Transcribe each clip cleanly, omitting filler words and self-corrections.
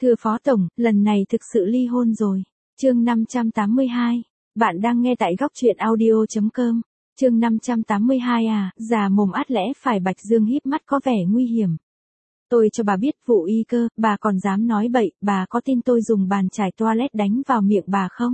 Thưa Phó Tổng, lần này thực sự ly hôn rồi. Chương 582. Bạn đang nghe tại góc truyện audio.com. Chương 582 à, già mồm át lẽ phải. Bạch Dương híp mắt có vẻ nguy hiểm. Tôi cho bà biết vụ y cơ, bà còn dám nói bậy, bà có tin tôi dùng bàn chải toilet đánh vào miệng bà không?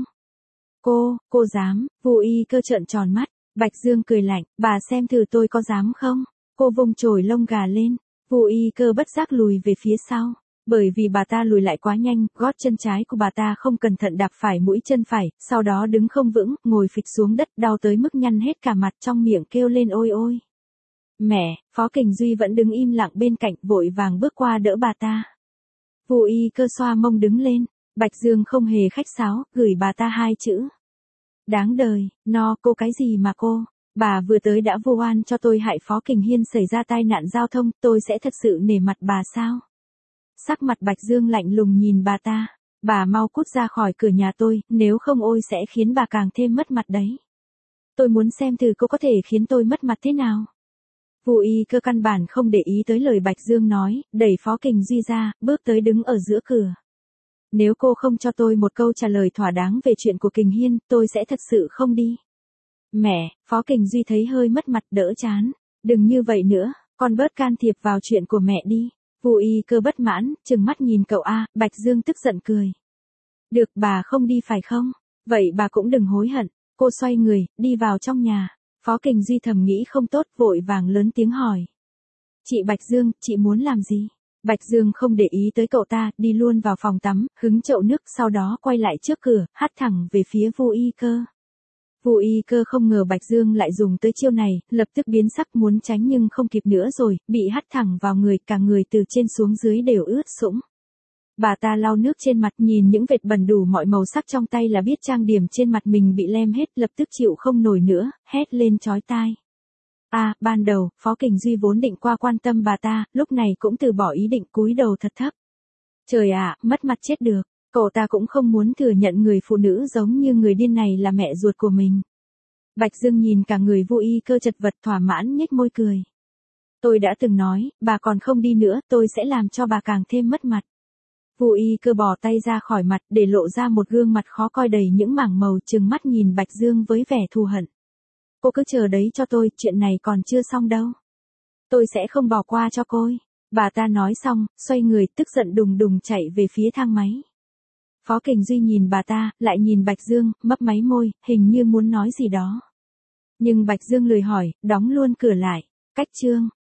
Cô dám? Vụ y cơ trợn tròn mắt. Bạch Dương cười lạnh, bà xem thử tôi có dám không? Cô vung chổi lông gà lên. Vụ y cơ bất giác lùi về phía sau. Bởi vì bà ta lùi lại quá nhanh, gót chân trái của bà ta không cẩn thận đạp phải mũi chân phải, sau đó đứng không vững, ngồi phịch xuống đất, đau tới mức nhăn hết cả mặt, trong miệng kêu lên ôi ôi. Mẹ, Phó Kình Duy vẫn đứng im lặng bên cạnh, vội vàng bước qua đỡ bà ta. Vụ y cơ xoa mông đứng lên. Bạch Dương không hề khách sáo, gửi bà ta 2 chữ. Đáng đời, cô cái gì mà cô? Bà vừa tới đã vu oan cho tôi hại Phó Kình Hiên xảy ra tai nạn giao thông, tôi sẽ thật sự nể mặt bà sao? Sắc mặt Bạch Dương lạnh lùng nhìn bà ta. Bà mau cút ra khỏi cửa nhà tôi, nếu không ôi sẽ khiến bà càng thêm mất mặt đấy. Tôi muốn xem thử cô có thể khiến tôi mất mặt thế nào. Vụ y cơ căn bản không để ý tới lời Bạch Dương nói, đẩy Phó Kình Duy ra, bước tới đứng ở giữa cửa. Nếu cô không cho tôi một câu trả lời thỏa đáng về chuyện của Kình Hiên, tôi sẽ thật sự không đi. Mẹ, Phó Kình Duy thấy hơi mất mặt đỡ chán. Đừng như vậy nữa, con bớt can thiệp vào chuyện của mẹ đi. Vụ y cơ bất mãn, trừng mắt nhìn cậu Bạch Dương tức giận cười. Được, bà không đi phải không? Vậy bà cũng đừng hối hận. Cô xoay người, đi vào trong nhà. Phó Kình Duy thầm nghĩ không tốt, vội vàng lớn tiếng hỏi. Chị Bạch Dương, chị muốn làm gì? Bạch Dương không để ý tới cậu ta, đi luôn vào phòng tắm, hứng chậu nước, sau đó quay lại trước cửa, hắt thẳng về phía Vu y cơ. Vu y cơ không ngờ Bạch Dương lại dùng tới chiêu này, lập tức biến sắc muốn tránh nhưng không kịp nữa rồi, bị hắt thẳng vào người, cả người từ trên xuống dưới đều ướt sũng. Bà ta lau nước trên mặt, nhìn những vệt bẩn đủ mọi màu sắc trong tay là biết trang điểm trên mặt mình bị lem hết, lập tức chịu không nổi nữa, hét lên chói tai. Ban đầu, Phó Kình Duy vốn định qua quan tâm bà ta, lúc này cũng từ bỏ ý định, cúi đầu thật thấp. Trời mất mặt chết được. Cậu ta cũng không muốn thừa nhận người phụ nữ giống như người điên này là mẹ ruột của mình. Bạch Dương nhìn cả người Vu y cơ chật vật, thỏa mãn nhếch môi cười. Tôi đã từng nói, bà còn không đi nữa, tôi sẽ làm cho bà càng thêm mất mặt. Vu y cơ bỏ tay ra khỏi mặt, để lộ ra một gương mặt khó coi đầy những mảng màu, trừng mắt nhìn Bạch Dương với vẻ thù hận. Cô cứ chờ đấy cho tôi, chuyện này còn chưa xong đâu. Tôi sẽ không bỏ qua cho cô. Bà ta nói xong, xoay người, tức giận đùng đùng chạy về phía thang máy. Phó Kình Duy nhìn bà ta, lại nhìn Bạch Dương, mấp máy môi, hình như muốn nói gì đó. Nhưng Bạch Dương lười hỏi, đóng luôn cửa lại. Cách chương.